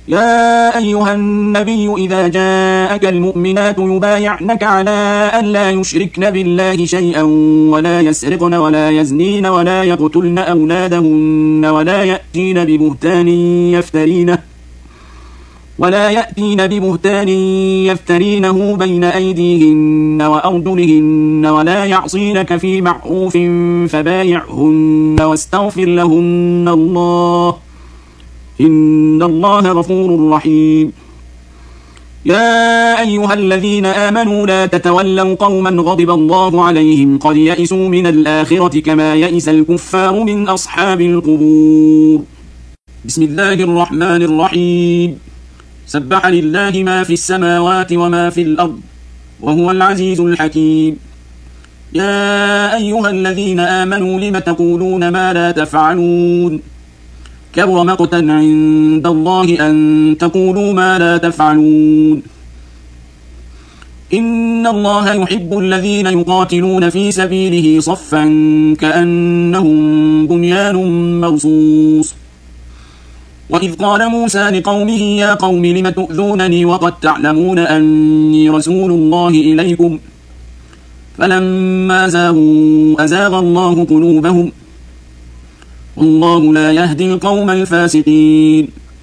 يا أيها النبي إذا جاءك المؤمنات يبايعنك على أن لا يشركن بالله شيئا ولا يسرقن ولا يزنين ولا يقتلن أولادهن ولا يأتين ببهتان يفترينه بين أيديهن وأرجلهن ولا يعصينك في معروف فبايعهن واستغفر لهن الله إن الله غفور رحيم. يا أيها الذين آمنوا لا تتولوا قوما غضب الله عليهم قد يئسوا من الآخرة كما يئس الكفار من أصحاب القبور. بسم الله الرحمن الرحيم. سبح لله ما في السماوات وما في الأرض وهو العزيز الحكيم. يا أيها الذين آمنوا لم تقولون ما لا تفعلون كبر مقتا عند الله أن تقولوا ما لا تفعلون. إن الله يحب الذين يقاتلون في سبيله صفا كأنهم بنيان مرصوص. وإذ قال موسى لقومه يا قوم لم تؤذونني وقد تعلمون أني رسول الله إليكم فلما زاغوا أزاغ الله قلوبهم والله لا يهدي القوم الفاسقين.